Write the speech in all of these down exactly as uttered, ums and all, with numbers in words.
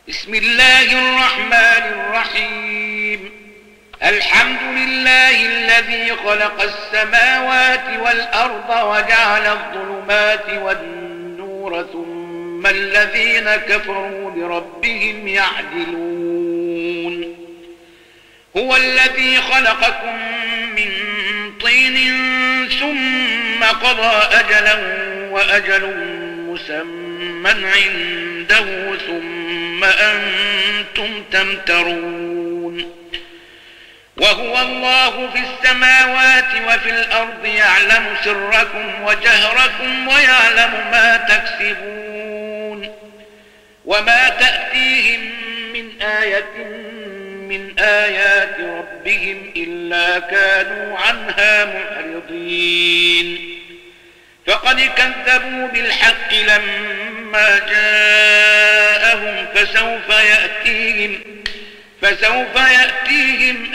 بسم الله الرحمن الرحيم. الحمد لله الذي خلق السماوات والأرض وجعل الظلمات والنور ثم الذين كفروا بربهم يعدلون. هو الذي خلقكم من طين ثم قضى أجلا وأجل مسمى عنده ثم أنتم تمترون. وهو الله في السماوات وفي الأرض يعلم سركم وجهركم ويعلم ما تكسبون. وما تأتيهم من آية من آيات ربهم إلا كانوا عنها معرضين. فقد كذبوا بالحق لما جاءهم فسوف يأتيهم فسوف يأتيهم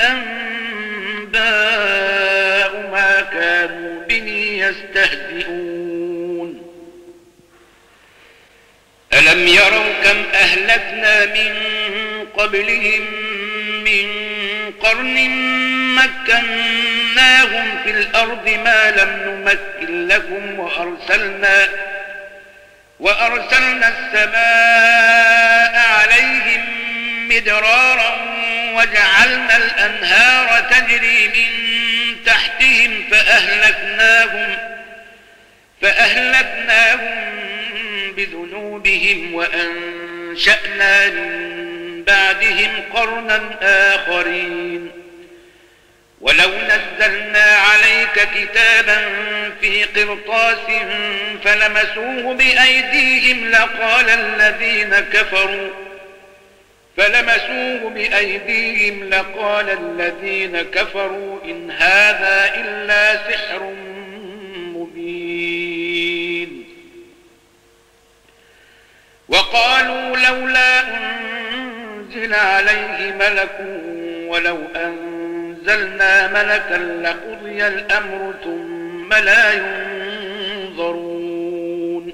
أنباء ما كانوا به يستهزئون. ألم يروا كم أهلكنا من قبلهم من قرن مكناهم في الأرض ما لم نمكن لكم وأرسلنا وأرسلنا السماء عليهم مدرارا وجعلنا الأنهار تجري من تحتهم فأهلكناهم فأهلكناهم بذنوبهم وأنشأنا من بعدهم قرنا آخرين. ولو نزلنا عليك كتابا في قرطاس فلمسوه بأيديهم لقال الذين كفروا فلمسوه بأيديهم لقال الذين كفروا إن هذا إلا سحر مبين. وقالوا لولا أنزل عليه ملك ولو أنزلنا ملكا لقضي الأمر ثم لا ينظرون.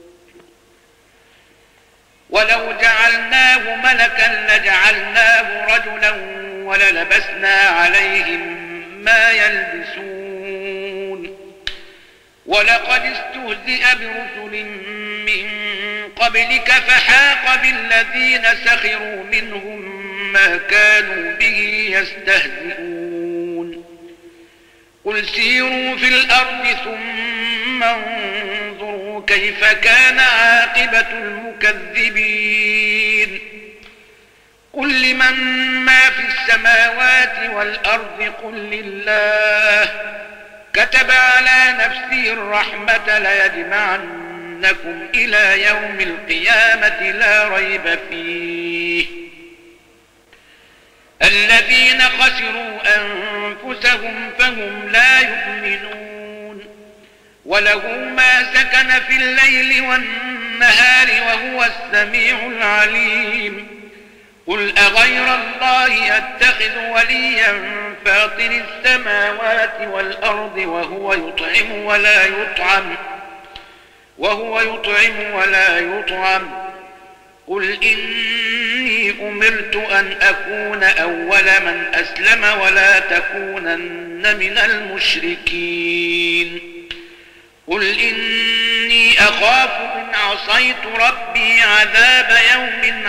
ولو جعلناه ملكا لجعلناه رجلا وللبسنا عليهم ما يلبسون. ولقد استهزئ برسل من قبلك فحاق بالذين سخروا منهم ما كانوا به يستهزئون. قل سيروا في الأرض ثم انظروا كيف كان عاقبة المكذبين. قل لمن ما في السماوات والأرض قل لله كتب على نفسه الرحمة ليجمعنكم إلى يوم القيامة لا ريب فيه. الذين خسروا أنفسهم فهم لا يؤمنون. وله ما سكن في الليل والنهار وهو السميع العليم. قل أغير الله أتخذ وليا فاطر السماوات والأرض وهو يطعم ولا يطعم وهو يطعم ولا يطعم. قل إني أمرت أن أكون أول من أسلم ولا تكونن من المشركين. قل إني أخاف إن عصيت ربي عذاب يوم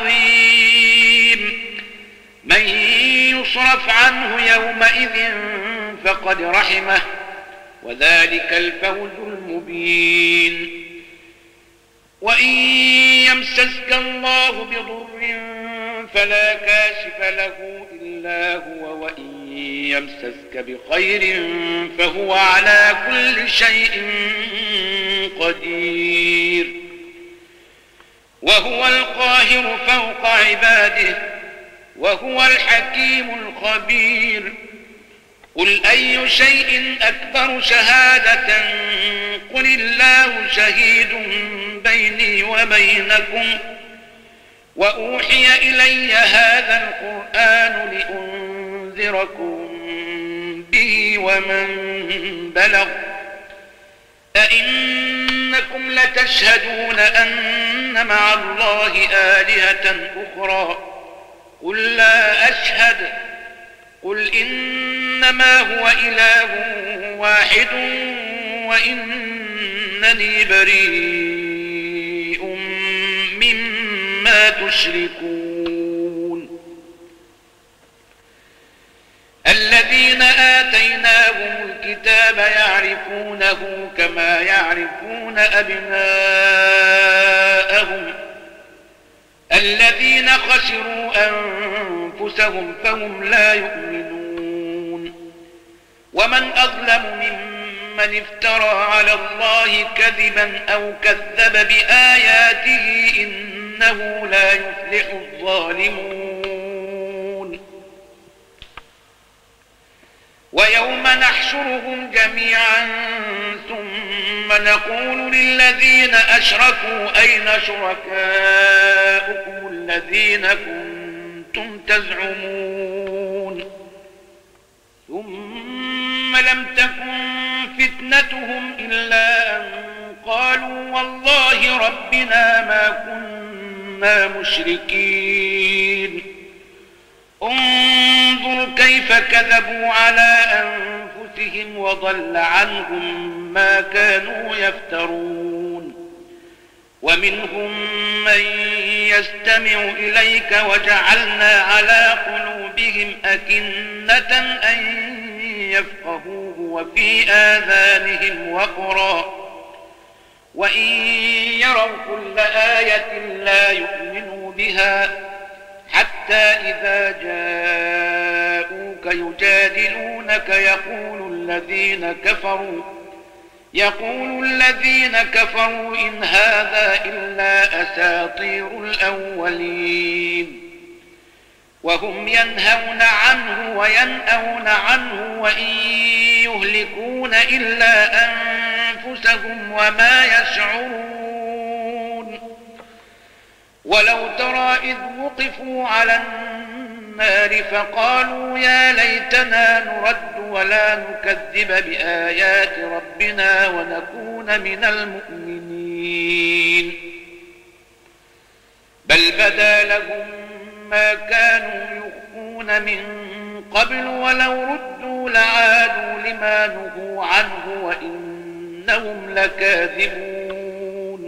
عظيم. من يصرف عنه يومئذ فقد رحمه وذلك الفوز المبين. وإن يمسسك الله بضر فلا كاشف له إلا هو وإن يمسسك بخير فهو على كل شيء قدير. وهو القاهر فوق عباده وهو الحكيم الخبير. قل أي شيء أكبر شهادة قل الله شهيد بيني وبينكم وأوحي إلي هذا القرآن لأنذركم به ومن بلغ أئنما إنكم لتشهدون أن مع الله آلهة أخرى قل لا أشهد قل إنما هو إله واحد وإنني بريء مما تشركون. الذين آتيناهم الكتاب يعرفونه كما يعرفون أبناءهم الذين خسروا أنفسهم فهم لا يؤمنون. ومن أظلم ممن افترى على الله كذبا أو كذب بآياته إنه لا يفلح الظالمون. ويوم نحشرهم جميعا ثم نقول للذين أشركوا أين شركاؤكم الذين كنتم تزعمون ثم لم تكن فتنتهم إلا أن قالوا والله ربنا ما كنا مشركين. انظر كيف كذبوا على أنفسهم وضل عنهم ما كانوا يفترون. ومنهم من يستمع إليك وجعلنا على قلوبهم أكنة أن يفقهوه وفي آذانهم وقرا وإن يروا كل آية لا يؤمنوا بها حتى إذا جاءوك يجادلونك يقول الذين كفروا يقول الذين كفروا إن هذا إلا أساطير الأولين. وهم ينهون عنه وينأون عنه وإن يهلكون إلا أنفسهم وما يشعرون. ولو ترى إذ وقفوا على النار فقالوا يا ليتنا نرد ولا نكذب بآيات ربنا ونكون من المؤمنين. بل بدا لهم ما كانوا يخفون من قبل ولو ردوا لعادوا لما نهوا عنه وإنهم لكاذبون.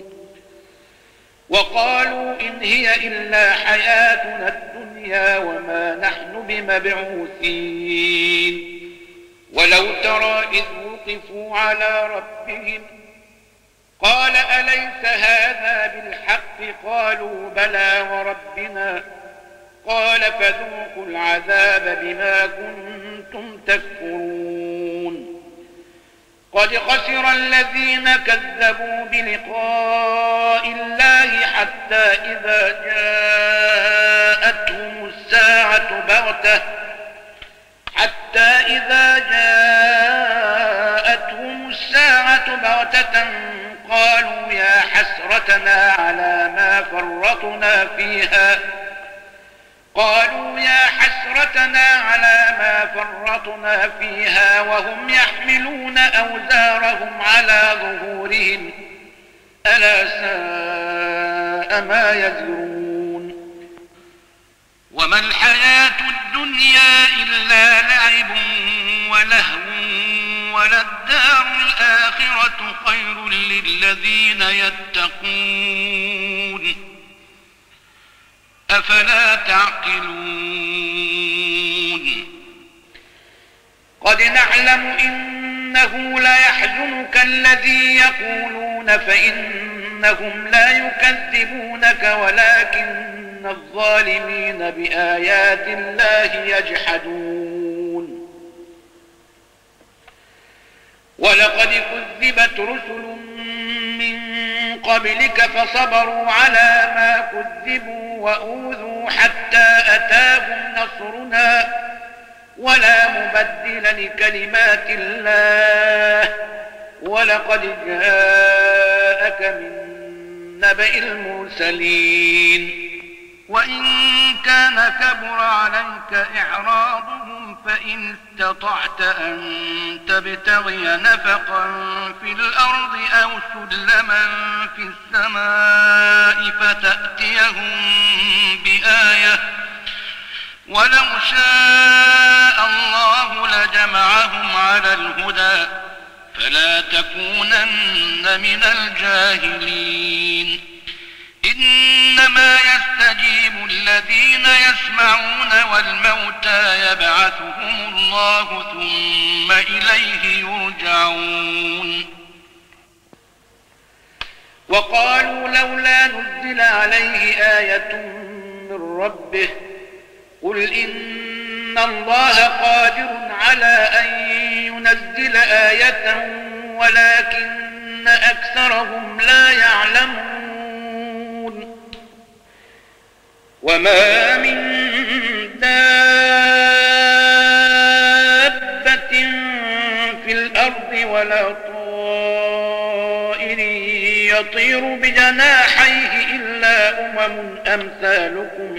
وقالوا إن هي إلا حياتنا الدنيا وما نحن بمبعوثين. ولو ترى إذ وقفوا على ربهم قال أليس هذا بالحق قالوا بلى وربنا قال فذوقوا العذاب بما كنتم تكفرون. قد خسر الذين كذبوا بلقاء الله حتى إذا جاءتهم الساعة بغتة حتى إذا جاءتهم الساعة بغتة قالوا يا حسرتنا على ما فرطنا فيها قالوا يا حسرتنا على ما فرطنا فيها وهم يحملون أوزارهم على ظهورهم ألا ساء ما يزرون. وما الحياة الدنيا إلا لعب ولهو وللدار الآخرة خير للذين يتقون أفلا تعقلون. قد نعلم إنه ليحزنك الذي يقولون فإنهم لا يكذبونك ولكن الظالمين بآيات الله يجحدون. ولقد كذبت رسل من قبلك فصبروا على ما كذبوا وأوذوا حتى أتاهم نصرنا ولا مبدل لكلمات الله ولقد جاءك من نبأ المرسلين. وإن كان كبر عليك إعراضهم فإن استطعت أن تبتغي نفقا في الأرض أو سلما في السماء فتأتيهم بآية ولو شاء الله لجمعهم على الهدى فلا تكونن من الجاهلين إنما يستجيب الذين يسمعون والموتى يبعثهم الله ثم إليه يرجعون. وقالوا لولا نزل عليه آية من ربه قل إن الله قادر على أن ينزل آية ولكن أكثرهم لا يعلمون. وما من دابة في الأرض ولا طائر يطير بجناحيه إلا أمم أمثالكم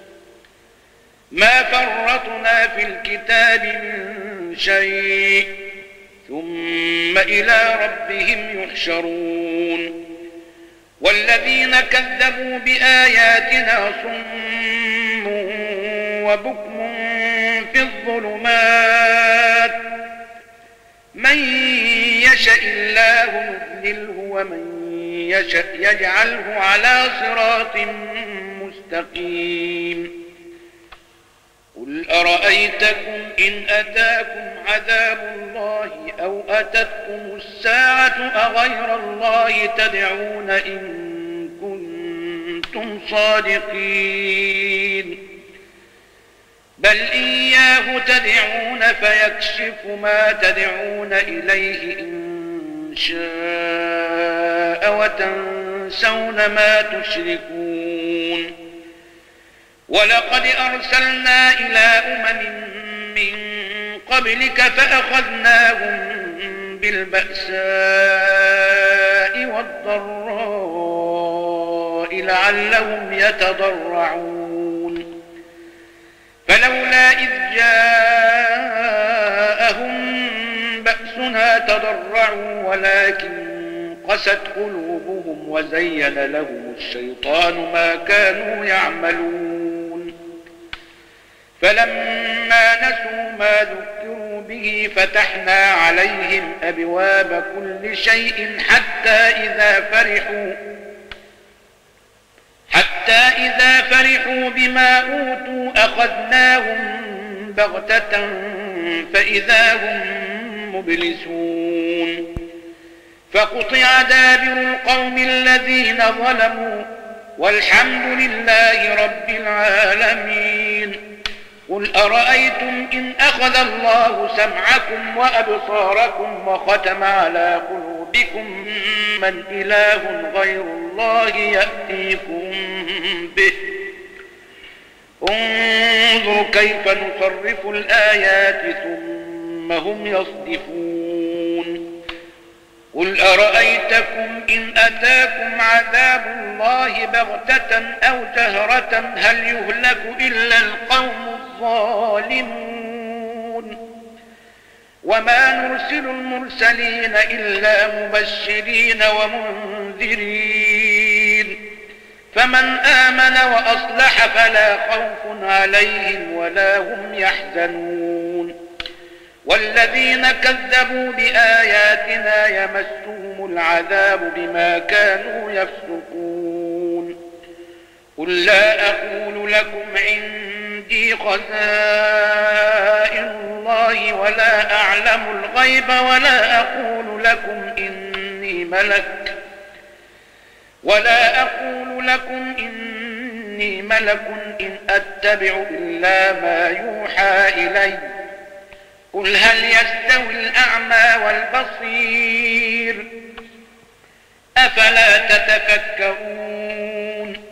ما فرطنا في الكتاب من شيء ثم إلى ربهم يحشرون. والذين كذبوا بآياتنا صم وبكم في الظلمات من يشاء الله يضلله ومن يشاء يجعله على صراط مستقيم. قل أرأيتكم إن أتاكم عذاب الله أو أتتكم الساعة أغير الله تدعون إن كنتم صادقين بل إياه تدعون فيكشف ما تدعون إليه إن شاء وتنسون ما تشركون. ولقد أرسلنا إلى أمم من قبلك فأخذناهم بالبأساء والضراء لعلهم يتضرعون. فلولا إذ جاءهم بأسنا تضرعوا ولكن قست قلوبهم وزين لهم الشيطان ما كانوا يعملون. فلما نسوا ما ذكروا به فتحنا عليهم أبواب كل شيء حتى إذا فرحوا حتى إذا فرحوا بما أوتوا أخذناهم بغتة فإذا هم مبلسون. فقطع دابر القوم الذين ظلموا والحمد لله رب العالمين. قل أرأيتم إن أخذ الله سمعكم وأبصاركم وختم على قلوبكم من إله غير الله يأتيكم به انظر كيف نصرف الآيات ثم هم يصدفون. قل أرأيتكم إن أتاكم عذاب الله بغتة أو جهرة هل يهلك إلا القوم الظالمون. وما نرسل المرسلين إلا مبشرين ومنذرين فمن آمن وأصلح فلا خوف عليهم ولا هم يحزنون. والذين كذبوا بآياتنا يمسهم العذاب بما كانوا يفسقون. قل لا أقول لكم عندي خزائن الله ولا أعلم الغيب ولا أقول لكم إني ملك ولا أقول لكم إني ملك إن أتبع إلا ما يوحى إلي. قل هل يستوي الأعمى والبصير أفلا تتفكرون.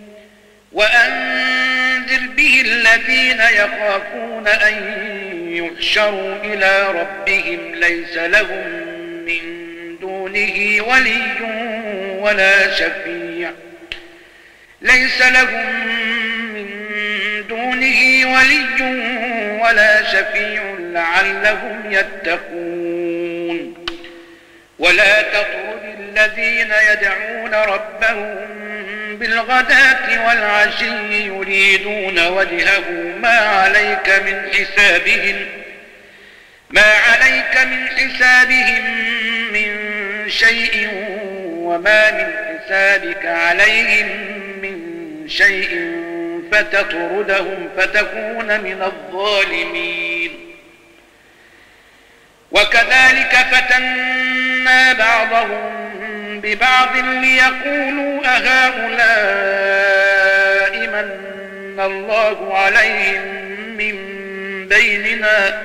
وأنذر به الذين يخافون أن يحشروا إلى ربهم ليس لهم من دونه ولي ولا شفيع ليس لهم من دونه ولي ولا شفيع لعلهم يتقون ولا تطرد الذين يدعون ربهم بالغداة والعشي يريدون وجهه ما عليك من حسابهم ما عليك من حسابهم من شيء وما من حسابك عليهم من شيء فتطردهم فتكون من الظالمين وكذلك فتنا بعضهم ببعض ليقولوا أهؤلاء من الله عليهم من بيننا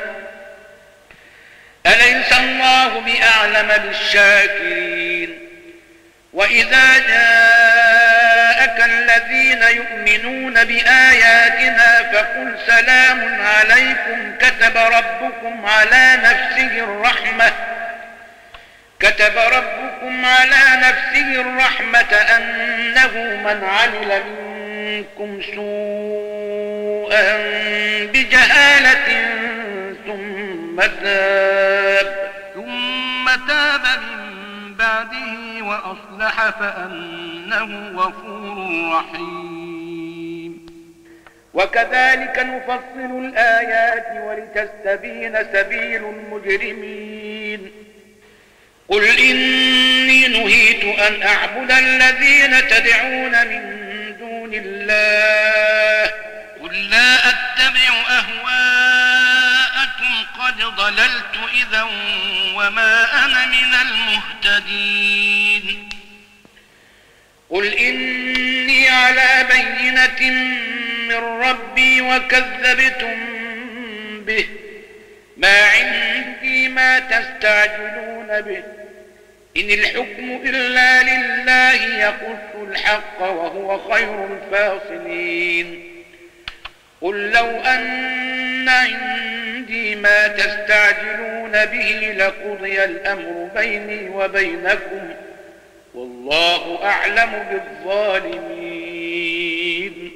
أليس الله بأعلم بالشاكرين وإذا جاءك الذين يؤمنون بآياتنا فقل سلام عليكم كتب ربكم على نفسه الرحمة كتب ربكم على نفسه الرحمة أنه من عمل منكم سوءا بجهالة ثم تاب ثم تاب من بعده وأصلح فأنه غفور رحيم وكذلك نفصل الآيات ولتستبين سبيل المجرمين قل إني نهيت أن أعبد الذين تدعون من دون الله قل لا أتبع أهواءكم قد ضللت إذا وما أنا من المهتدين قل إني على بينة من ربي وكذبتم به ما عندي ما تستعجلون به إن الحكم إلا لله يقص الحق وهو خير الفاصلين قل لو أن عندي ما تستعجلون به لقضي الأمر بيني وبينكم والله أعلم بالظالمين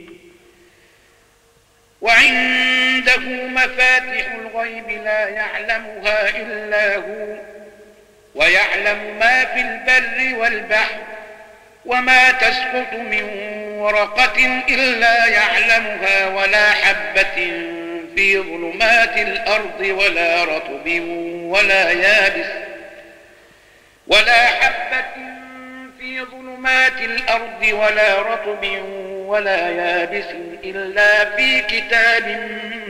وعنده مفاتح الغيب لا يعلمها إلا هو ويعلم ما في البر والبحر وما تسقط من ورقة إلا يعلمها ولا حبة في ظلمات الأرض ولا رطب ولا يابس ولا حبة في ظلمات الأرض ولا رطب ولا يابس إلا في كتاب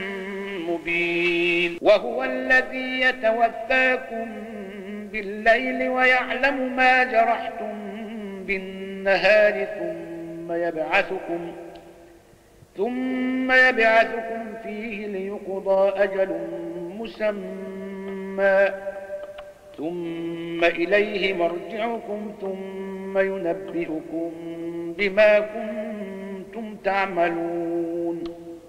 مبين وهو الذي يتوفاكم بالليل ويعلم ما جرحتم بالنهار ثم يبعثكم ثم يبعثكم فيه ليقضى أجل مسمى ثم إليه مرجعكم ثم ينبئكم بما كنتم تعملون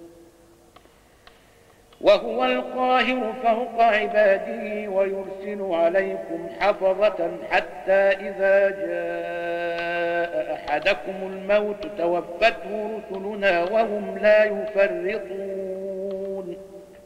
وهو القاهر فوق عباده ويرسل عليكم حفظة حتى إذا جاء أحدكم الموت توفته رسلنا وهم لا يفرطون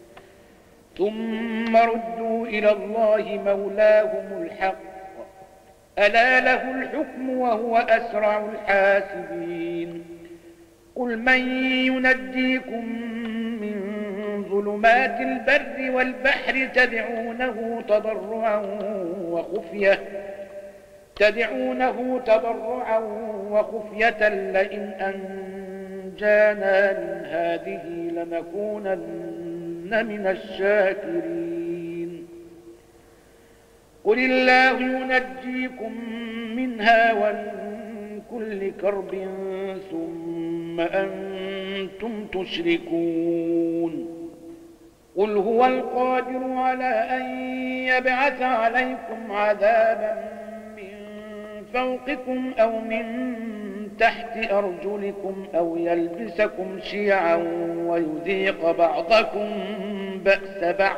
ثم ردوا إلى الله مولاهم الحق ألا له الحكم وهو أسرع الحاسبين قل من ينجيكم من ظلمات البر والبحر تدعونه تضرعا وخفية تدعونه تضرعا وخفية لئن أنجانا من هذه لنكونن من الشاكرين قل الله ينجيكم منها ومن كل كرب ثم أنتم تشركون قل هو القادر على أن يبعث عليكم عذابا من فوقكم أو من تحت أرجلكم أو يلبسكم شيعا ويذيق بعضكم بأس بعض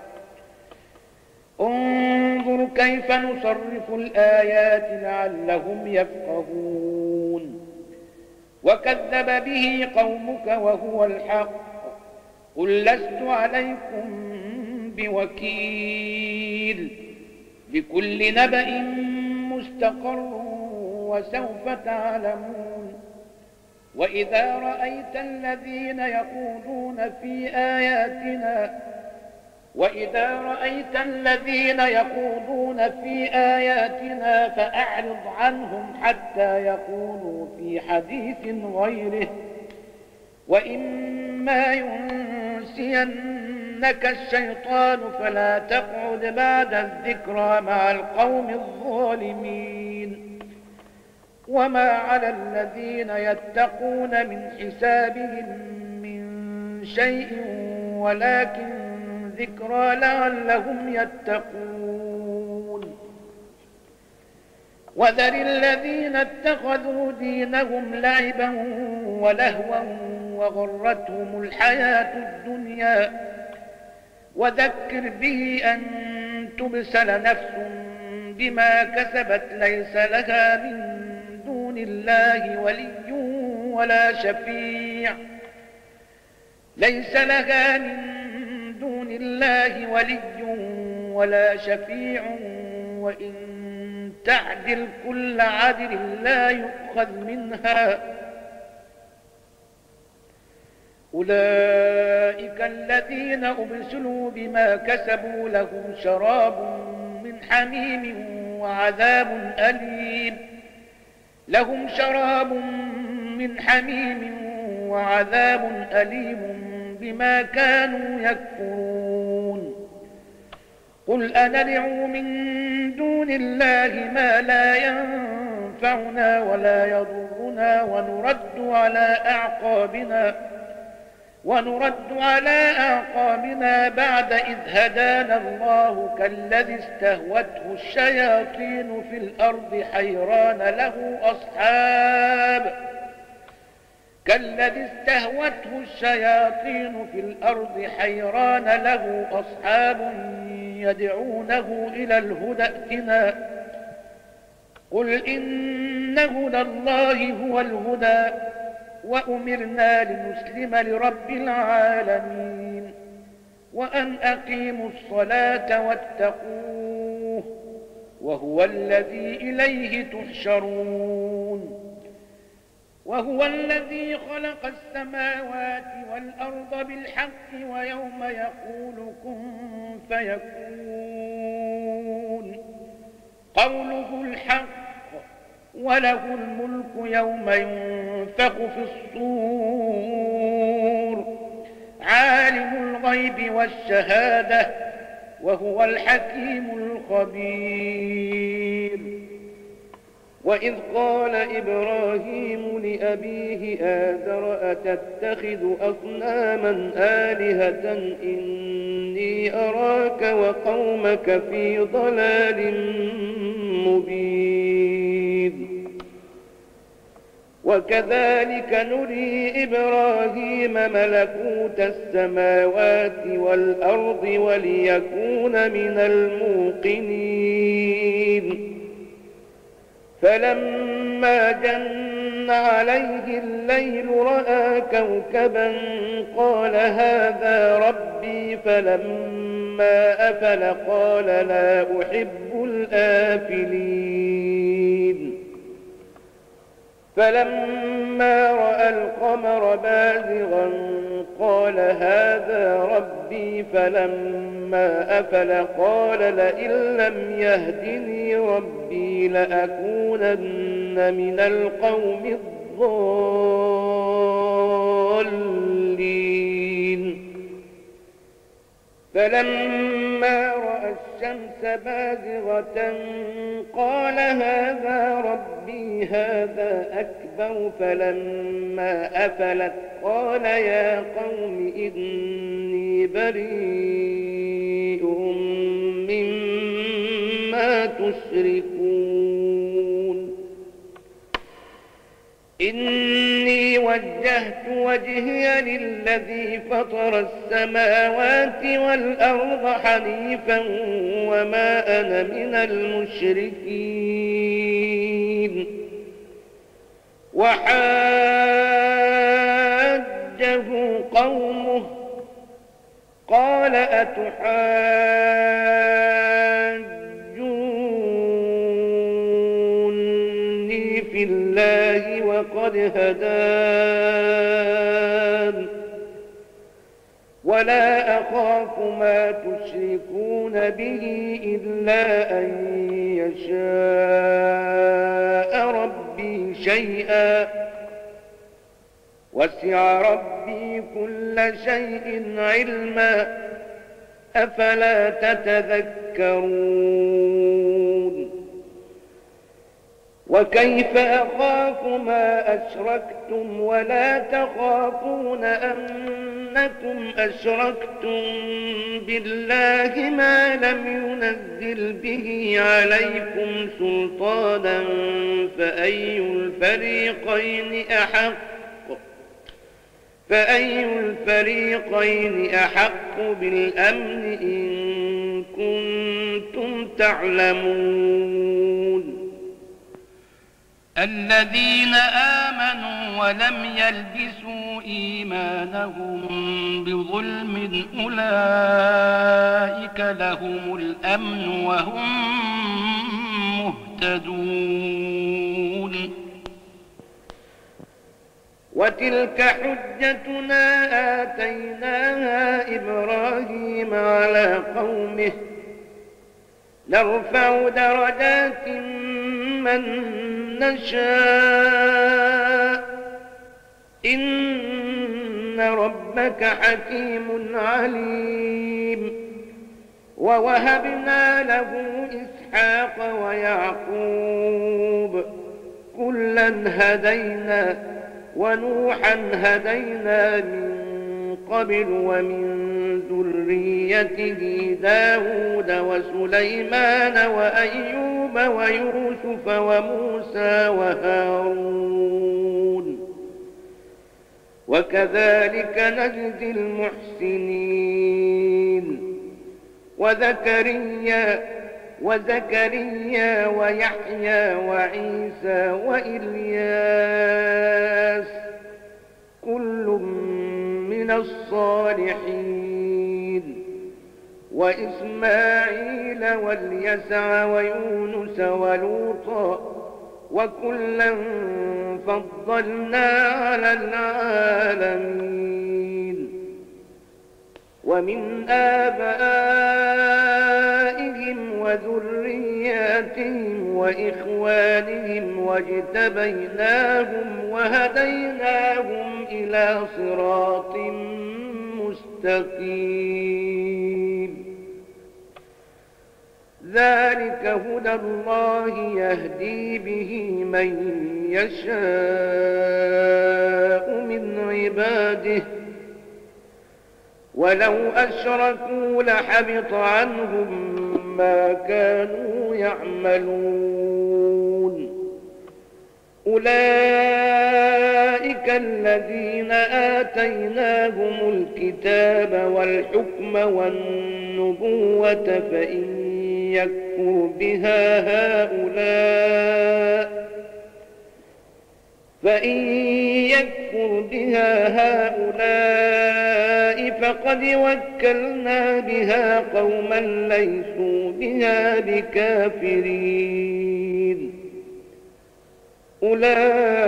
انظر كيف نصرف الآيات لعلهم يفقهون وكذب به قومك وهو الحق قل لست عليكم بوكيل لكل نبأ مستقر وسوف تعلمون. وإذا رأيت الذين يخوضون في آياتنا وإذا رأيت الذين يخوضون في آياتنا فأعرض عنهم حتى يقولوا في حديث غيره، وإما ينسينك الشيطان فلا تقعد بعد الذكرى مع القوم الظالمين. وما على الذين يتقون من حسابهم من شيء ولكن ذكرى لعلهم يتقون. وذر الذين اتخذوا دينهم لعبا ولهوا وغرتهم الحياة الدنيا وذكر به أن تبسل نفس بما كسبت ليس لها من دون الله ولي ولا شفيع ليس لها من دون الله ولي ولا شفيع وإن تعدل كل عدل لا يؤخذ منها. أولئك الذين أبسلوا بما كسبوا لهم شراب من حميم وعذاب أليم لهم شراب من حميم وعذاب أليم بما كانوا يكفرون. قل أندعو من دون الله ما لا ينفعنا ولا يضرنا ونرد على أعقابنا ونرد على أعقابنا بعد إذ هدانا الله كالذي استهوته الشياطين في الأرض حيران له أصحاب كالذي استهوته الشياطين في الأرض حيران له أصحاب يدعونه إلى الهدى ائتنا قل إن هدى الله هو الهدى وأمرنا لنسلم لرب العالمين وأن أقيموا الصلاة واتقوه وهو الذي إليه تحشرون. وهو الذي خلق السماوات والأرض بالحق ويوم يقول كن فيكون قوله الحق وله الملك يوم ينفخ في الصور عالم الغيب والشهادة وهو الحكيم الخبير. وإذ قال إبراهيم لأبيه آزر أتتخذ أصناما آلهة إني أراك وقومك في ضلال مبين. وكذلك نري إبراهيم ملكوت السماوات والأرض وليكون من الموقنين. فلما جن عليه الليل رأى كوكبا قال هذا ربي فلما أفل قال لا أحب الآفلين. فلما رأى القمر بازغا قال هذا ربي فلما أفل قال لئن لم يهدني ربي لأكونن من القوم الضالين. فلما رأى الشمس بازغة قال هذا ربي هذا أكبر فلما أفلت قال يا قوم إني بريء مما تشركون. إني وجهت وجهي للذي فطر السماوات والأرض حنيفا وما أنا من المشركين. وحاجه قومه قال أتحاجوني في الله وقد هدان ولا أخاف ما تشركون به إلا أن يشاء ربي شيئا وسع ربي كل شيء علما أفلا تتذكرون وكيف أخاف ما أشركتم ولا تخافون أنكم أشركتم بالله ما لم ينزل به عليكم سلطانا فأي الفريقين أحق فأي الفريقين أحق بالأمن إن كنتم تعلمون الذين آمنوا ولم يلبسوا إيمانهم بظلم أولئك لهم الأمن وهم مهتدون وتلك حجتنا آتيناها إبراهيم على قومه نرفع درجات من نشاء إن ربك حكيم عليم ووهبنا له إسحاق ويعقوب كلا هدينا ونوحا هدينا من قبل ومن ذريته داود وسليمان وأيوب ويوسف وموسى وهارون وكذلك نجزي المحسنين وزكريا وزكريا ويحيى وعيسى وإلياس كل من الصالحين وإسماعيل واليسع ويونس ولوطا وكلا فضلنا على العالمين ومن آبائهم وذرياتهم وإخوانهم واجتبيناهم وهديناهم إلى صراط مستقيم ذلك هدى الله يهدي به من يشاء من عباده ولو أشركوا لحبط عنهم ما كانوا يعملون أولئك الذين آتيناهم الكتاب والحكم والنبوة فإن يكفر بها هؤلاء فإن يكفر بها هؤلاء فقد وكلنا بها قوما ليسوا بها بكافرين أولئك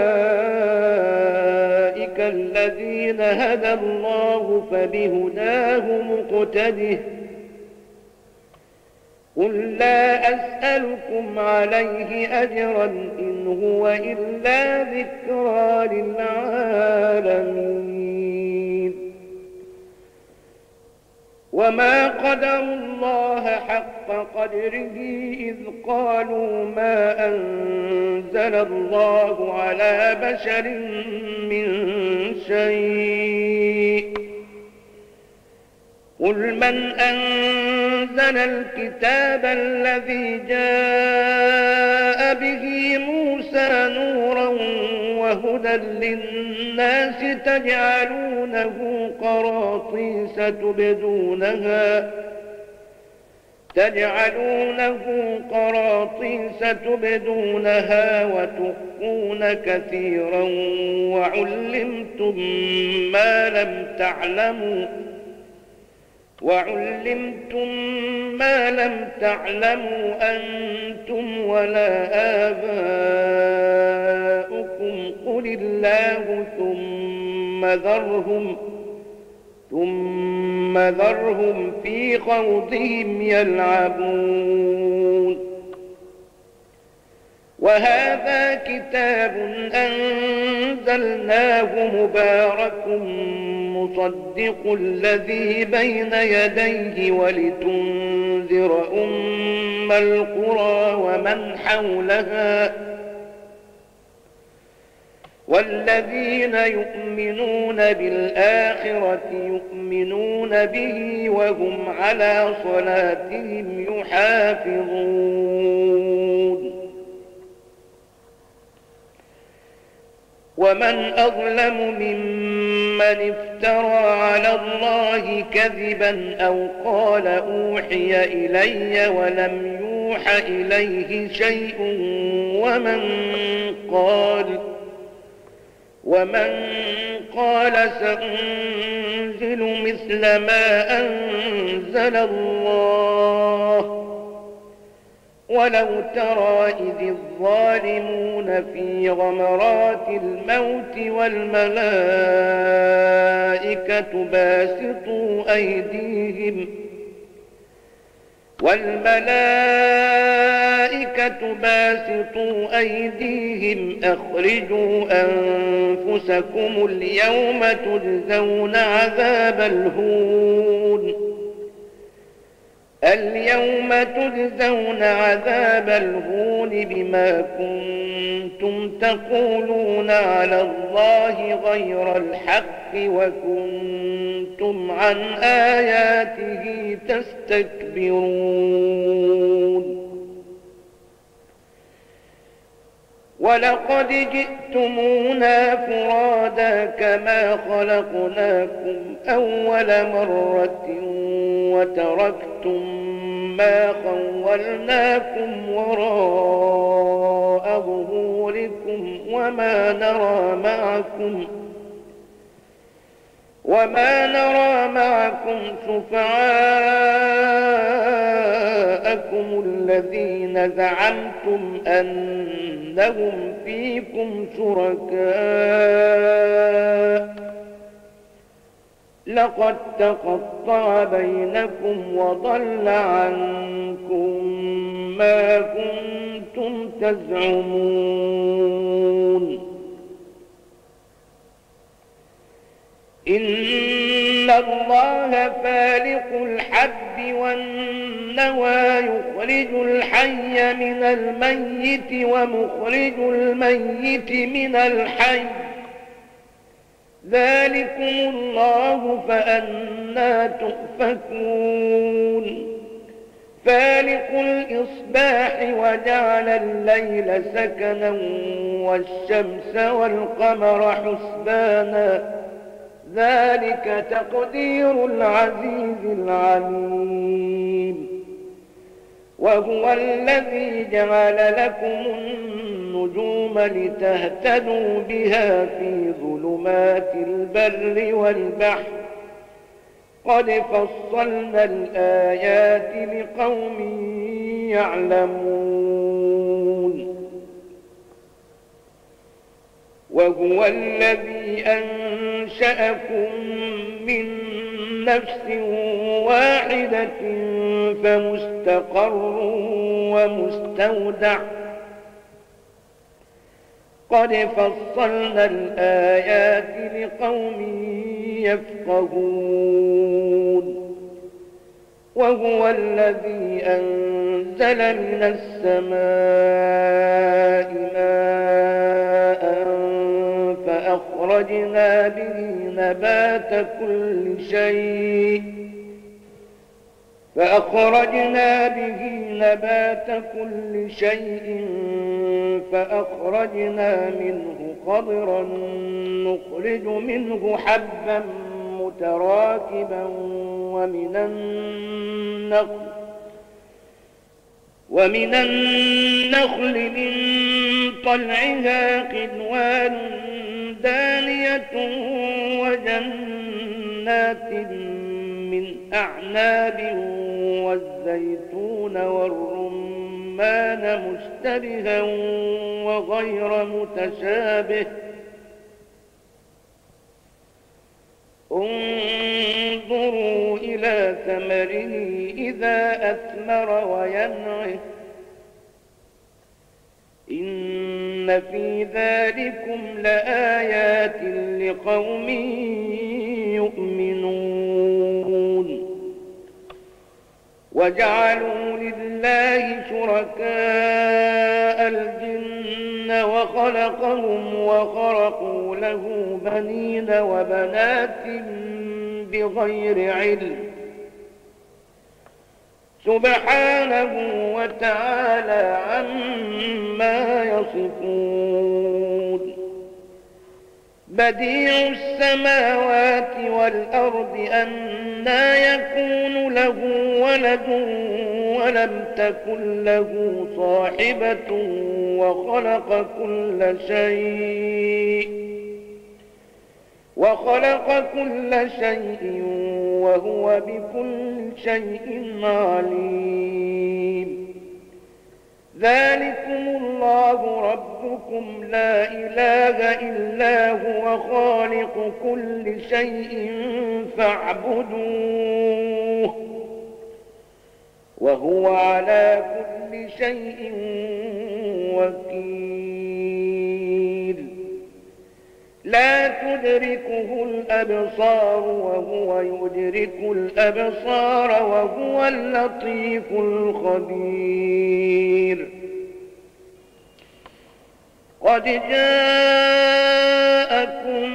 الذين هدى الله فبهداه مقتده قل لا أسألكم عليه أجرا إن هو إلا ذكرى للعالمين وما قدروا الله حق قدره إذ قالوا ما أنزل الله على بشر من شيء قل من أنزل الكتاب الذي جاء به موسى نورا وهدى للناس تجعلونه قراطيس تبدونها تجعلونه قراطيس تبدونها وتخفون كثيرا وعلمتم ما لم تعلموا وعلمتم ما لم تعلموا أنتم ولا آباؤكم قل الله ثم ذرهم ثم ذرهم في خوضهم يلعبون وهذا كتاب أنزلناه مبارك مصدق الذي بين يديه ولتنذر أم القرى ومن حولها والذين يؤمنون بالآخرة يؤمنون به وهم على صلاتهم يحافظون ومن أظلم ممن افترى على الله كذبا أو قال أوحي إلي ولم يوح إليه شيء ومن قال ومن قال سأنزل مثل ما أنزل الله ولو ترى إذ الظالمون في غمرات الموت والملائكة باسطوا أيديهم والملائكة باسطوا أيديهم أخرجوا أنفسكم اليوم تجزون عذاب الهون اليوم تجزون عذاب الهون بما كنتم تقولون على الله غير الحق وكنتم عن آياته تستكبرون ولقد جئتمونا فرادا كما خلقناكم أول مرة وتركتم ما خولناكم وراء ظهوركم وما نرى معكم وما نرى معكم شفعاءكم الذين زعمتم أنهم فيكم شركاء لقد تقطع بينكم وضل عنكم ما كنتم تزعمون إن الله فالق الحب والنوى يخرج الحي من الميت ومخرج الميت من الحي ذلكم الله فأنى تؤفكون فالق الإصباح وجعل الليل سكنا والشمس والقمر حسبانا ذلك تقدير العزيز العليم وهو الذي جعل لكم النجوم لتهتدوا بها في ظلمات البر والبحر قد فصلنا الآيات لقوم يعلمون وهو الذي أنشأكم من نفس واحدة فمستقر ومستودع قد فصلنا الآيات لقوم يفقهون وهو الذي أنزل من السماء ماء فأخرجنا به نبات كل شيء فأخرجنا به نبات كل شيء فأخرجنا منه خضرا نخرج منه حبا متراكبا ومن النخل ومن النخل من طلعها قنوان دانية وجنات من أعناب والزيتون والرمان مشتبها وغير متشابه انظروا إلى ثمره إذا أثمر وينعه إن في ذلكم لآيات لقوم يؤمنون وجعلوا لله شركاء الجن وخلقهم وخرقوا له بنين وبنات بغير علم سبحانه وتعالى عما يصفون بديع السماوات والأرض أنى يكون له ولد ولم تكن له صاحبة وخلق كل شيء وخلق كل شيء وهو بكل شيء عليم ذلكم الله ربكم لا إله إلا هو خالق كل شيء فاعبدوه وهو على كل شيء وكيل لا تدركه الأبصار وهو يدرك الأبصار وهو اللطيف الخبير قد جاءكم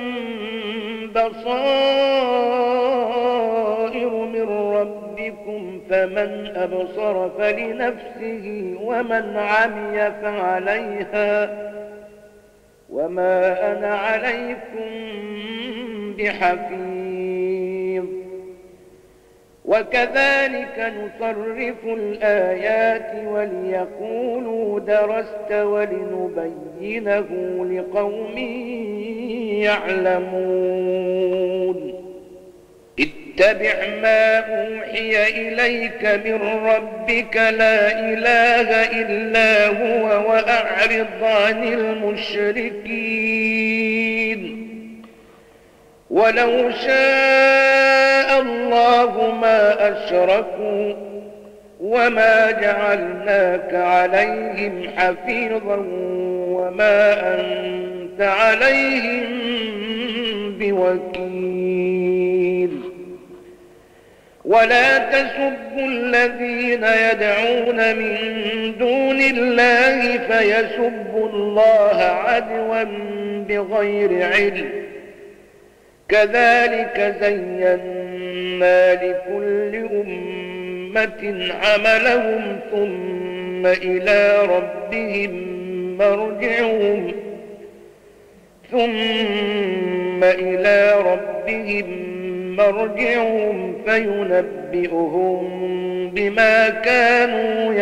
بصائر من ربكم فمن أبصر فلنفسه ومن عمي فعليها وما أنا عليكم بحفيظ وكذلك نصرف الآيات وليقولوا درست ولنبينه لقوم يعلمون اتبع ما أوحي إليك من ربك لا إله إلا هو وأعرض عن المشركين ولو شاء الله ما أشركوا وما جعلناك عليهم حفيظا وما أنت عليهم بوكيل ولا تسبوا الذين يدعون من دون الله فيسبوا الله عدوا بغير علم كذلك زينا لكل أمة عملهم ثم إلى ربهم مرجعهم ثم إلى ربهم مرجعهم فينبئهم بما كانوا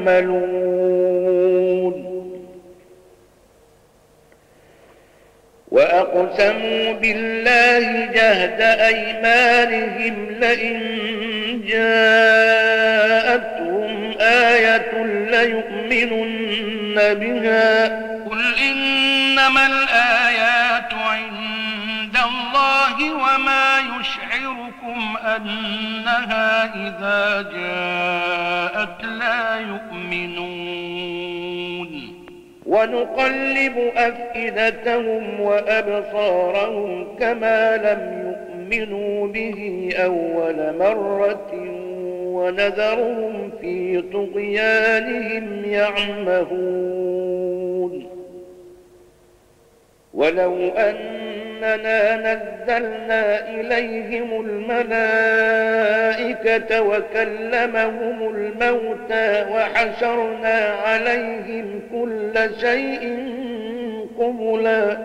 يعملون وأقسموا بالله جهد أيمانهم لئن جاءتهم آية ليؤمنن بها قل إنما الآيات عند الله وما يشعركم أنها إذا جاءت لا يؤمنون ونقلب أفئدتهم وأبصارهم كما لم يؤمنوا به أول مرة ونذرهم في طغيانهم يعمهون ولو أننا نزلنا إليهم الملائكة وكلمهم الموتى وحشرنا عليهم كل شيء قبلا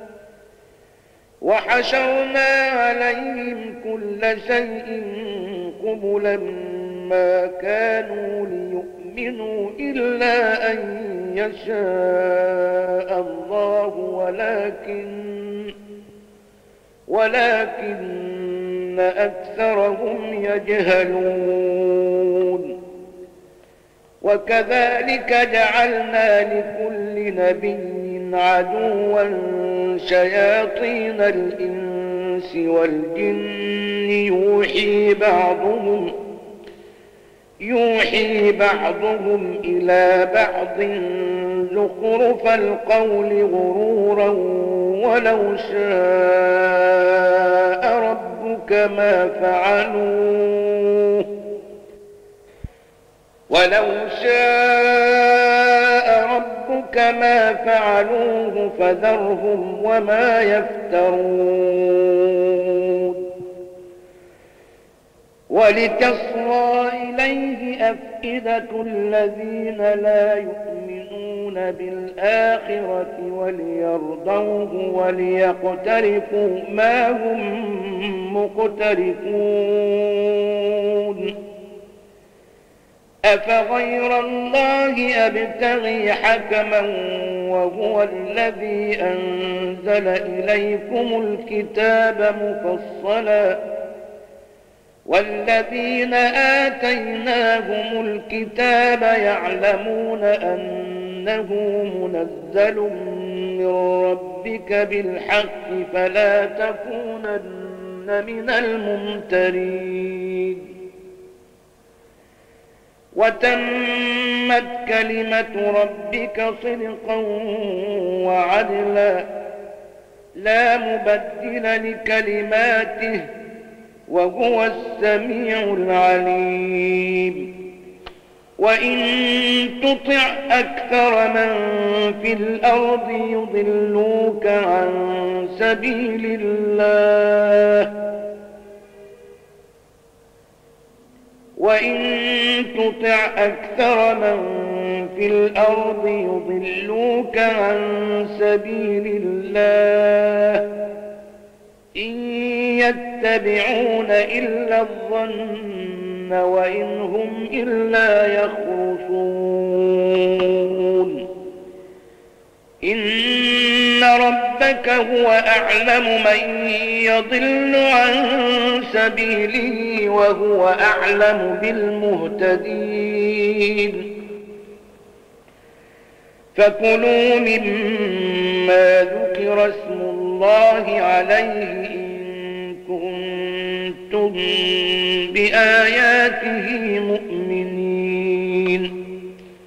وحشرنا عليهم كل شيء قبلا ما كانوا ليؤمنوا إلا أن يشاء الله ولكن ولكن أكثرهم يجهلون وكذلك جعلنا لكل نبي عدوا شياطين الإنس والجن يوحي بعضهم يوحي بعضهم إلى بعض زخرف القول غرورا ولو شاء ربك ما فعلوه ولو شاء ربك ما فعلوه فذرهم وما يفترون ولتصغى إليه أفئدة الذين لا يؤمنون بالآخرة وليرضوه وليقترفوا ما هم مقترفون أفغير الله أبتغي حكما وهو الذي أنزل إليكم الكتاب مفصلا والذين آتيناهم الكتاب يعلمون أنه منزل من ربك بالحق فلا تكونن من الممترين وتمت كلمة ربك صدقا وعدلا لا مبدل لكلماته وهو السميع العليم وإن تطع أكثر من في الأرض يضلوك عن سبيل الله وإن تطع أكثر من في الأرض يضلوك عن سبيل الله إن يتبعون إلا الظن وإن هم إلا يخرصون إن ربك هو أعلم من يضل عن سبيله وهو أعلم بالمهتدين فكلوا مما ذكر اسم الله عليه إن كنتم بآياته مؤمنين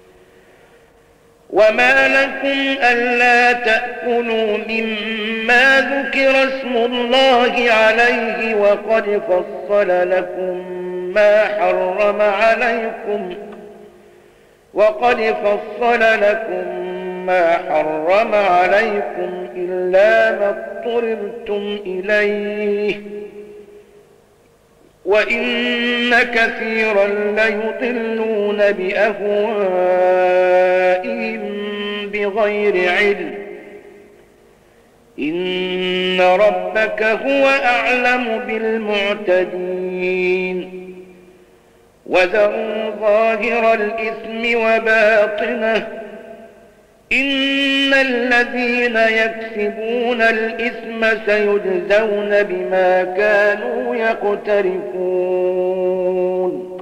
وما لكم ألا تأكلوا مما ذكر اسم الله عليه وقد فصل لكم ما حرم عليكم وقد فصل لكم ما حرم عليكم إلا ما اضطررتم إليه وإن كثيرا ليضلون بأهوائهم بغير علم إن ربك هو أعلم بالمعتدين وذروا ظاهر الإثم وباطنه إن الذين يكسبون الإثم سيجزون بما كانوا يقترفون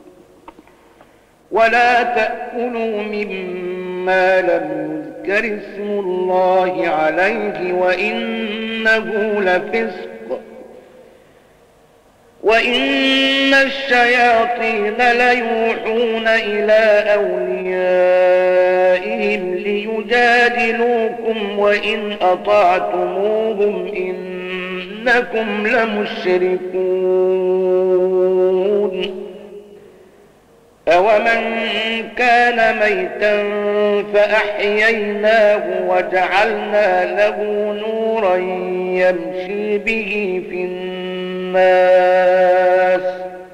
ولا تأكلوا مما لم يذكر اسم الله عليه وإنه لفسق وإن الشياطين ليوحون إلى أوليائهم ليجادلوكم وإن أطعتموهم إنكم لمشركون أومن كان ميتا فأحييناه وجعلنا له نورا يمشي به في الناس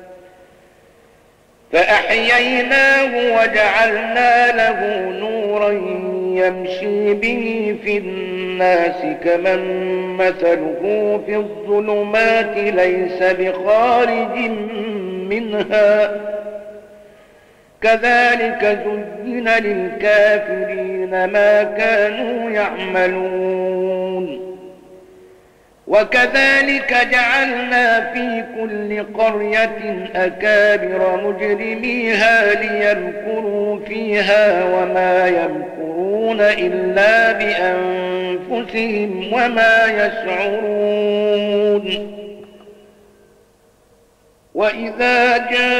فأحييناه وجعلنا له نورا يمشي به في الناس كمن مثله في الظلمات ليس بخارج منها كذلك زين للكافرين ما كانوا يعملون وكذلك جعلنا في كل قرية أكابر مجرميها ليمكروا فيها وما يمكرون إلا بأنفسهم وما يشعرون. وإذا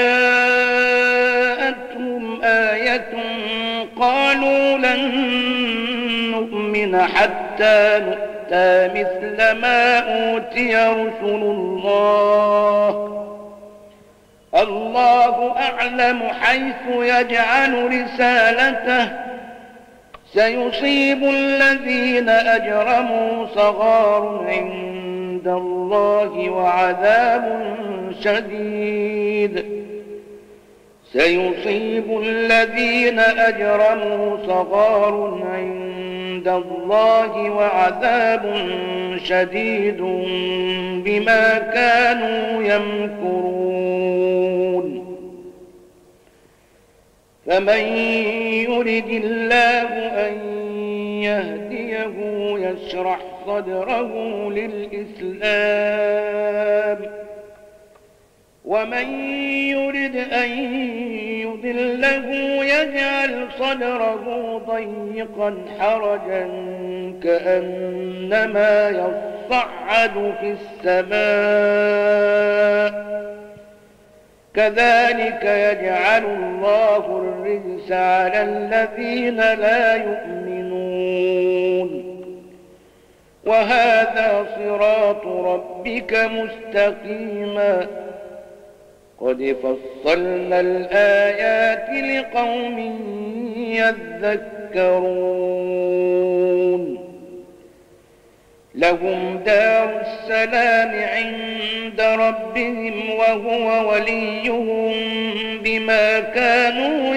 جاءتهم آية قالوا لن نؤمن حتى نؤمن مثل ما أوتي رسل الله الله أعلم حيث يجعل رسالته سيصيب الذين أجرموا صغار عند الله وعذاب شديد سيصيب الذين أجرموا صغار عند الله وعذاب شديد بما كانوا يمكرون. فمن يرد الله أن يهديه يشرح صدره للإسلام ومن يرد أن يضله يجعل صدره ضيقا حرجا كأنما يصعد في السماء كذلك يجعل الله الرجس على الذين لا يؤمنون. وهذا صراط ربك مستقيما قد فصلنا الآيات لقوم يذكرون. لهم دار السلام عند ربهم وهو وليهم بما كانوا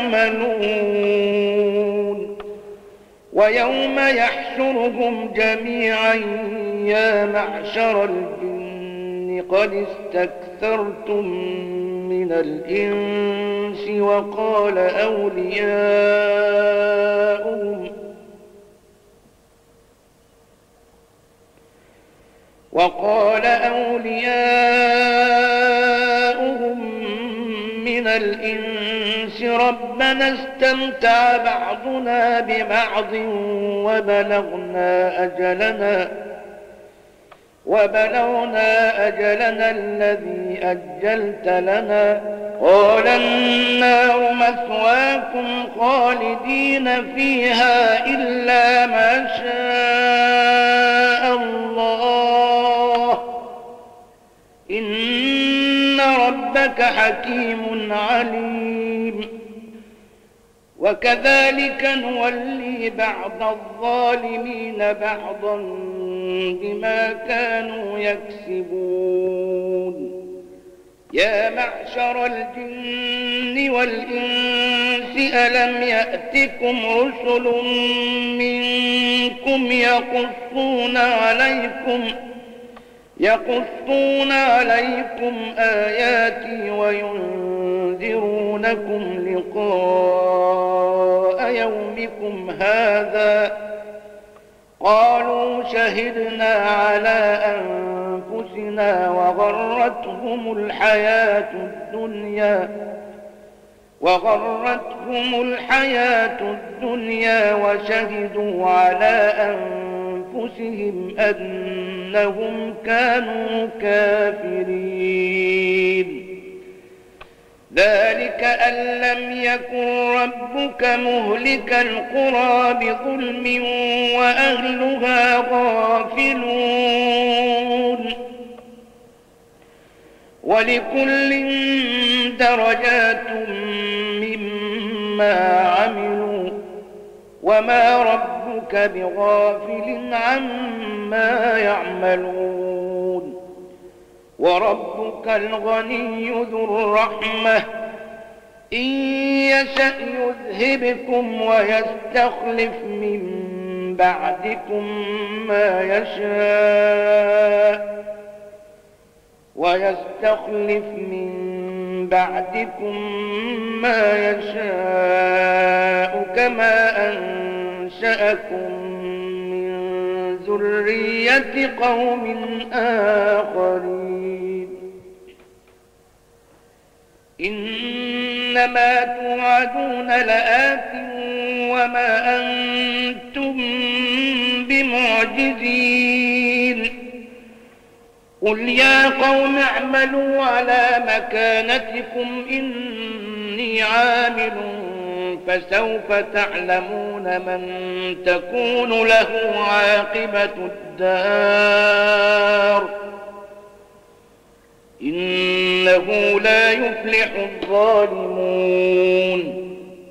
يعملون. ويوم يحشرهم جميعا يا معشر الجن قد استكثرتم من الإنس وقال أولياؤهم وقال أولياؤهم من الإنس ربنا استمتع بعضنا ببعض وبلغنا أجلنا وبلغنا أجلنا الذي أجلت لنا قال النار مثواكم خالدين فيها إلا ما شاء الله إن ربك حكيم عليم. وكذلك نولي بعض الظالمين بعضا بما كانوا يكسبون. يا معشر الجن والإنس ألم يأتكم رسل منكم يقصون عليكم يقصون عليكم آياتي وينذرونكم لقاء يومكم هذا قالوا شهدنا على أنفسنا وغرتهم الحياة الدنيا وغرتهم الحياة الدنيا وشهدوا على أنفسهم أنهم كانوا كافرين. ذلك أن لم يكن ربك مهلك القرى بظلم وأهلها غافلون. ولكل درجات مما عملوا وما ربك بغافل عما يعملون. وربك الغني ذو الرحمة إن يشأ يذهبكم ويستخلف من بعدكم ما يشاء ويستخلف من بعدكم ما يشاء كما أنشأكم من ذرية ذرية قوم آخرين إنما توعدون لآت وما أنتم بمعجزين قل يا قوم اعملوا على مكانتكم إني عامل فسوف تعلمون من تكون له عاقبة الدار إنه لا يفلح الظالمون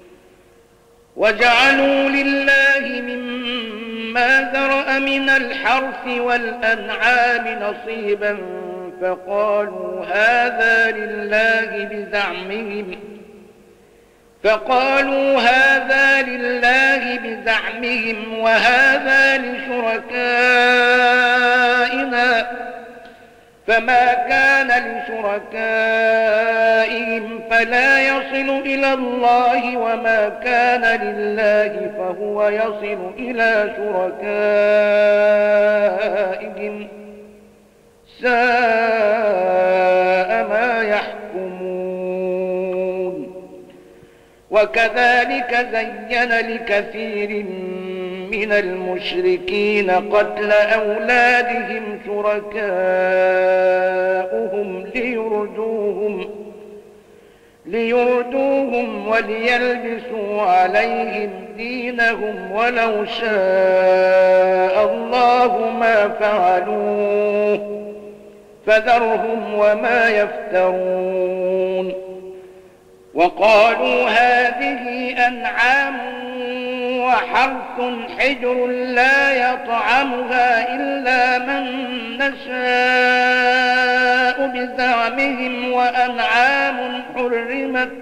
وجعلوا لله مما ذرأ من الحرث والأنعام نصيبا فقالوا هذا لله بزعمهم فقالوا هذا لله بزعمهم وهذا لشركائنا فما كان لشركائهم فلا يصل إلى الله وما كان لله فهو يصل إلى شركائهم ساء ما يحكمون وكذلك زين لكثير من المشركين قتل أولادهم شركاؤهم ليردوهم ليردوهم وليلبسوا عليهم دينهم ولو شاء الله ما فعلوه فذرهم وما يفترون وقالوا هذه أنعام وحرث حجر لا يطعمها إلا من نشاء بزعمهم وأنعام حرمت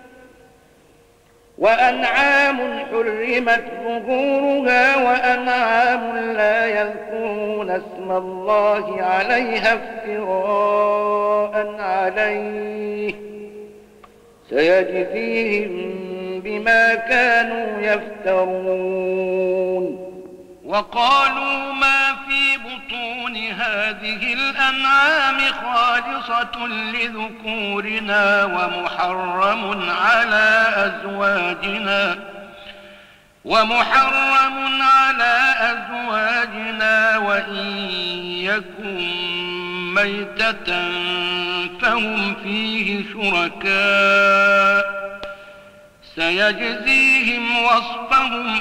وأنعام حرمت ظهورها وأنعام لا يذكرون اسم الله عليها افتراء عليه سيجزيهم بما كانوا يفترون وقالوا ما في بطون هذه الأنعام خالصة لذكورنا ومحرم على أزواجنا ومحرم على أزواجنا وإن يكن ميتة فهم فيه شركاء سيجزيهم وصفهم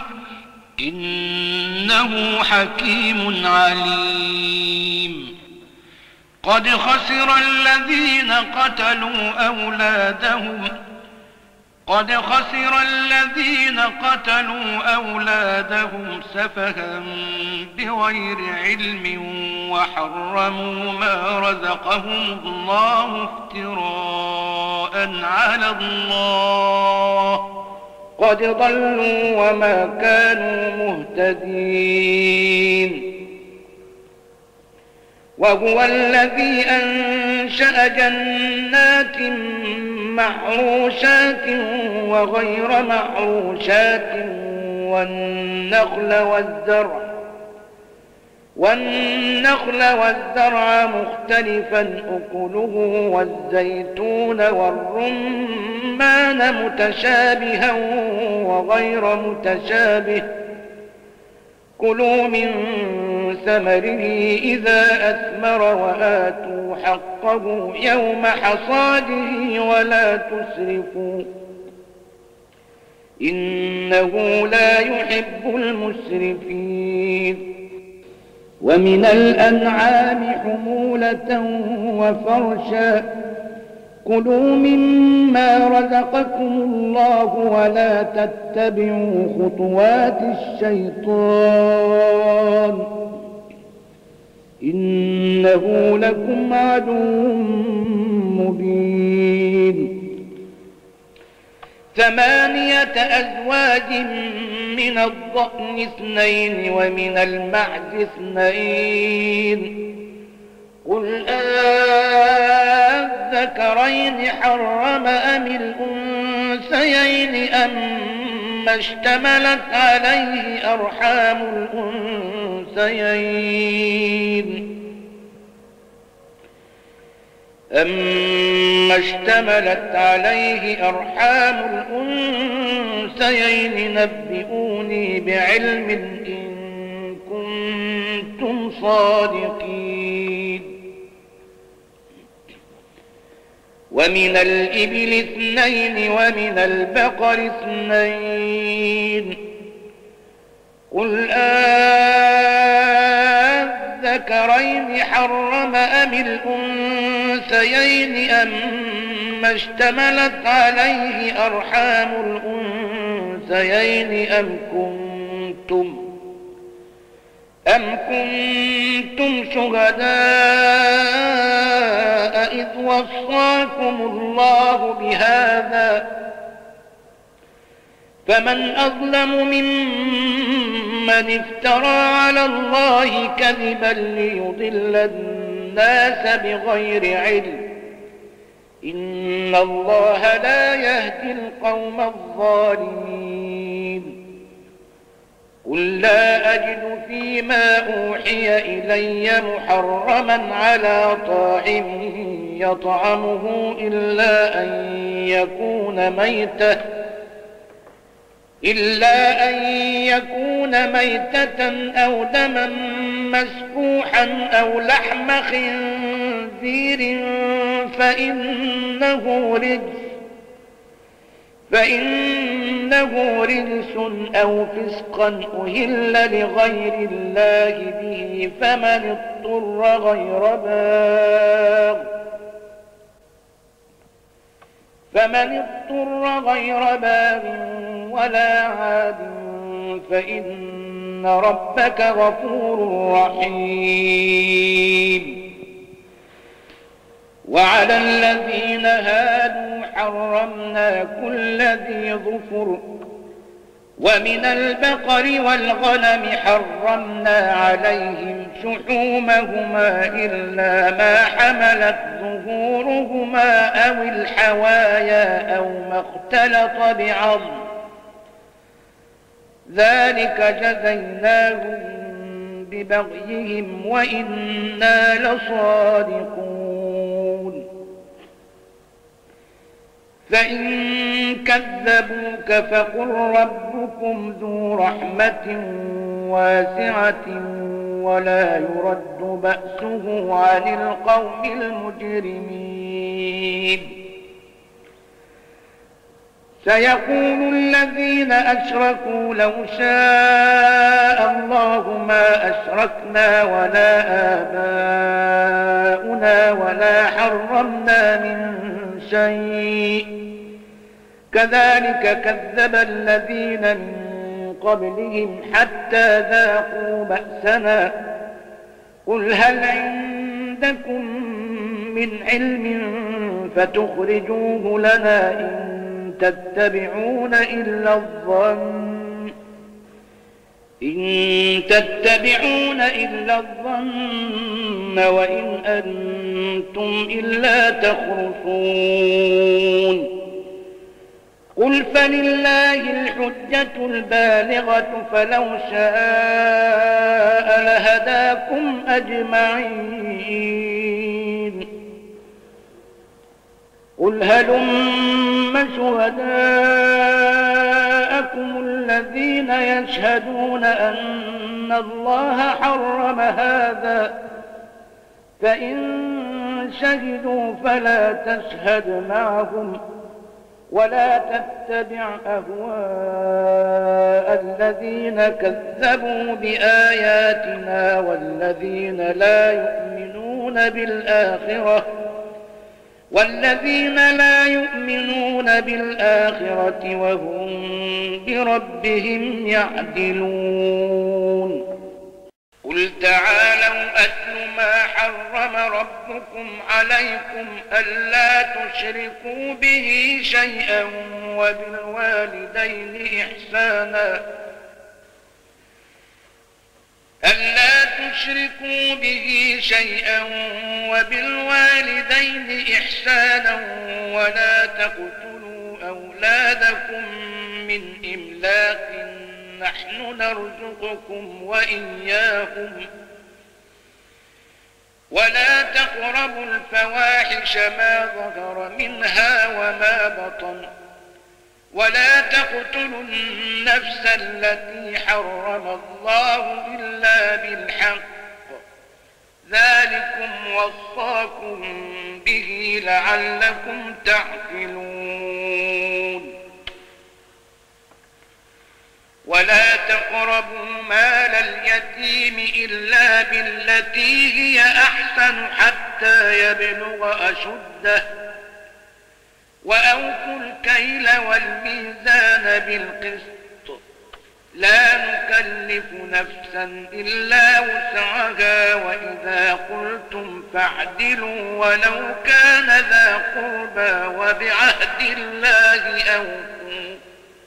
إنه حكيم عليم قد خسر الذين قتلوا أولادهم قد خسر الذين قتلوا أولادهم سفها بغير علم وحرموا ما رزقهم الله افتراء على الله قد ضلوا وما كانوا مهتدين وهو الذي أنشأ جنات معروشات وغير معروشات والنخل والزرع والنخل والزرع مختلفا أكله والزيتون والرمان متشابها وغير متشابه كلوا من ثمره إذا أثمر وآتوا حقه يوم حصاده ولا تسرفوا إنه لا يحب المسرفين ومن الأنعام حمولة وفرشا كلوا مما رزقكم الله ولا تتبعوا خطوات الشيطان إنه لكم عدو مبين ثمانية أزواج من الضأن اثنين ومن المعز اثنين قل أذكرين حرم أم الأنثيين أم اشتملت عليه أرحام الأنثيين أما اشتملت عليه أرحام الأنثيين نبئوني بعلم إن كنتم صادقين ومن الإبل اثنين ومن البقر اثنين قل أذكرين حرم أم الأنثيين أما اشتملت عليه أرحام الأنثيين أم كنتم أم كنتم شهداء إذ وصاكم الله بهذا فمن أظلم ممن افترى على الله كذبا ليضل الناس بغير علم إن الله لا يهدي القوم الظالمين قل لا أجد فيما أوحي إلي محرما على طاعم يطعمه إلا أن يكون ميتة إلا أن يكون ميتة أو دما مسفوحا أو لحم خنزير فإنه رجس فإنه رجس أو فسقا أهل لغير الله به فمن اضطر غير باغ فمن اضطر غير باغ ولا عاد فإن ربك غفور رحيم وعلى الذين هادوا حرمنا كل ذي ظفر ومن البقر والغنم حرمنا عليهم شحومهما إلا ما حملت ظهورهما أو الحوايا أو ما اختلط بعظم ذلك جزيناهم ببغيهم وإنا لصادقون فإن كذبوك فقل ربكم ذو رحمة واسعة ولا يرد بأسه عن القوم المجرمين سيقول الذين أشركوا لو شاء الله ما أشركنا ولا آباؤنا ولا حرمنا من شيء كذلك كذب الذين من قبلهم حتى ذاقوا بأسنا قل هل عندكم من علم فتخرجوه لنا إن تتبعون إلا الظن إن تتبعون إلا الظن وإن أنتم إلا تخرصون قل فلله الحجة البالغة فلو شاء لهداكم أجمعين قل هلم شهداءكم الذين يشهدون أن الله حرم هذا فإن شهدوا فلا تشهد معهم ولا تتبع أهواء الذين كذبوا بآياتنا والذين لا يؤمنون بالآخرة والذين لا يؤمنون بالآخرة وهم بربهم يعدلون قل تعالوا أتل ما حرم ربكم عليكم ألا تشركوا به شيئا وبالوالدين إحسانا ألا تشركوا به شيئا وبالوالدين إحسانا ولا تقتلوا أولادكم من إملاق نحن نرزقكم وإياهم ولا تقربوا الفواحش ما ظهر منها وما بطن ولا تقتلوا النفس التي حرم الله إلا بالحق ذلكم وصاكم به لعلكم تعقلون ولا تقربوا مال اليتيم إلا بالتي هي أحسن حتى يبلغ أشده وأوفوا الكيل والميزان بالقسط لا نكلف نفسا إلا وسعها وإذا قلتم فاعدلوا ولو كان ذا قربى وبعهد الله أوفوا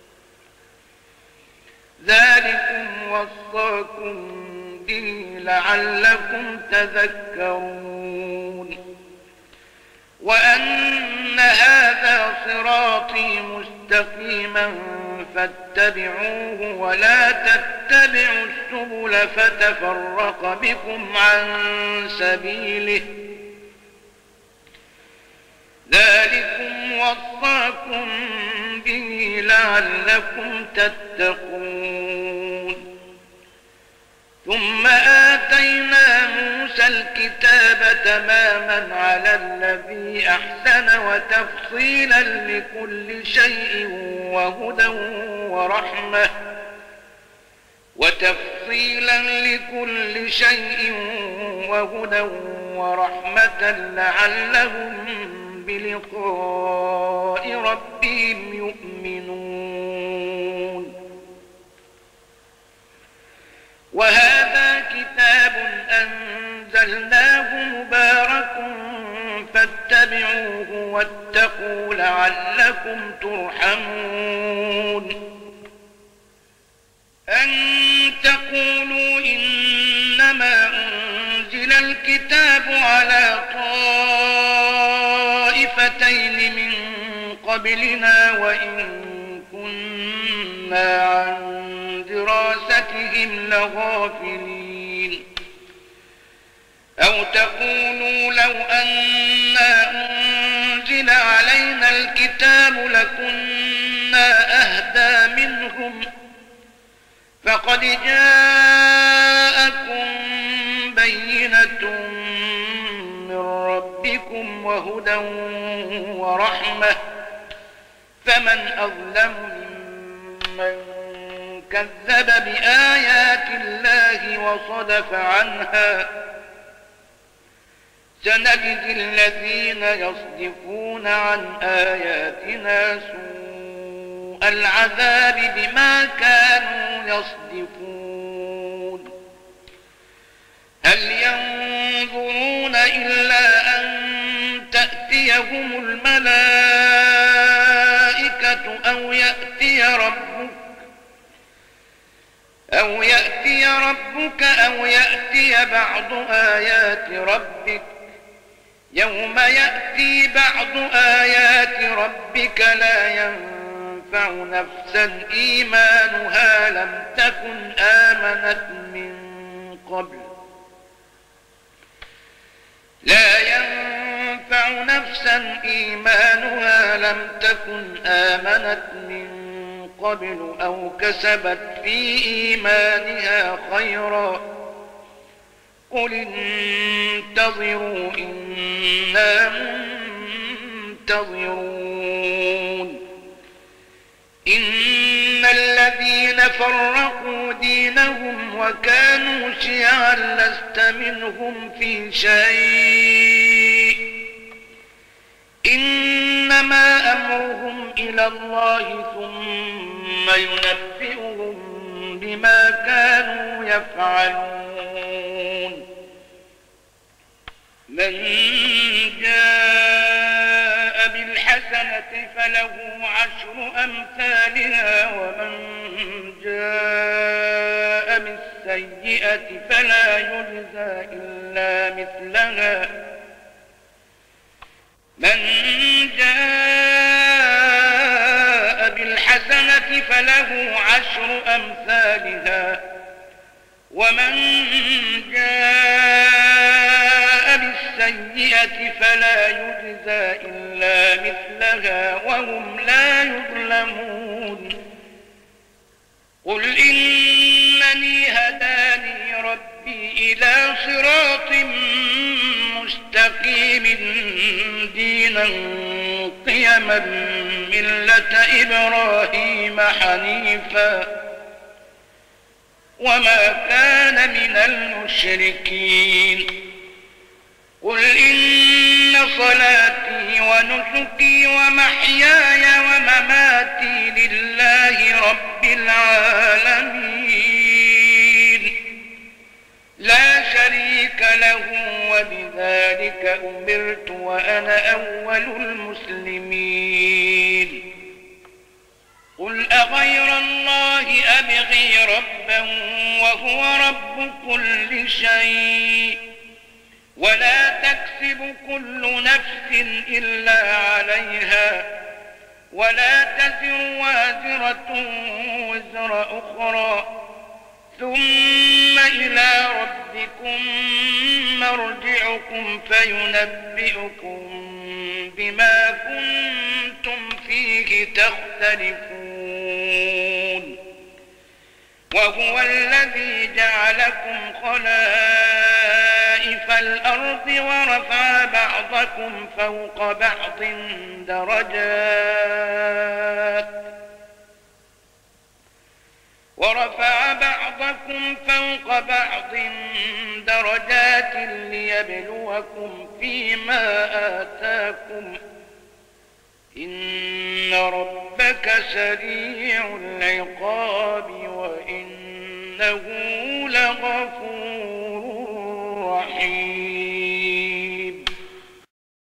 ذلكم وصاكم به لعلكم تذكرون وأن هذا صراطي مستقيما فاتبعوه ولا تتبعوا السبل فتفرق بكم عن سبيله ذلكم وصاكم به لعلكم تتقون ثم آتينا موسى الكتاب تماما على الذي أحسن وتفصيلا لكل شيء وهدى ورحمة وتفصيلا لكل شيء وهدى ورحمة لعلهم بلقاء ربهم يؤمنون وهذا كتاب أنزلناه مبارك فاتبعوه واتقوا لعلكم ترحمون أن تقولوا إنما أنزل الكتاب على طائفتين من قبلنا وإن كنا عن دراستهم لغافلين أو تقولوا لو أنا أنزل علينا الكتاب لكنا أهدى منهم فقد جاءكم بينة من ربكم وهدى ورحمة فمن أظلم ممن كذب بآيات الله وصدف عنها سنجزي الذين يصدفون عن آياتنا سوء العذاب بما كانوا يصدفون هل ينظرون إلا أن تأتيهم الملائكة أو يأتي ربك أو يأتي ربك أو يأتي بعض آيات ربك يوم يأتي بعض آيات ربك لا ينفع نفسا إيمانها لم تكن آمنت من قبل لا ينفع نفسا إيمانها لم تكن آمنت من قبل أو كسبت في إيمانها خيرا قل انتظروا إنا منتظرون إن الذين فرقوا دينهم وكانوا شيعا لست منهم في شيء إنما أمرهم إلى الله ثم ينبئهم بما كانوا يفعلون من جاء بالحسنة فله عشر أمثالها ومن جاء بالسيئة فلا يجزى إلا مثلها من جاء بالحسنة الحسنة فله عشر أمثالها ومن جاء بالسيئة فلا يجزى إلا مثلها وهم لا يظلمون قل إنني هداني ربي إلى صراط مستقيم دينا قيما ملة إبراهيم حنيفا وما كان من المشركين قل إن صلاتي ونسكي ومحياي ومماتي لله رب العالمين لا شريك له وبذلك أمرت وأنا أول المسلمين قل أغير الله أبغي ربا وهو رب كل شيء ولا تكسب كل نفس إلا عليها ولا تزر وازرة وزر أخرى ثم إلى ربكم مرجعكم فينبئكم بما كنتم فيه تختلفون وهو الذي جعلكم خلائف الأرض ورفع بعضكم فوق بعض درجات ورفع بعضكم فوق بعض درجات ليبلوكم فيما آتاكم إن ربك سريع العقاب وإنه لغفور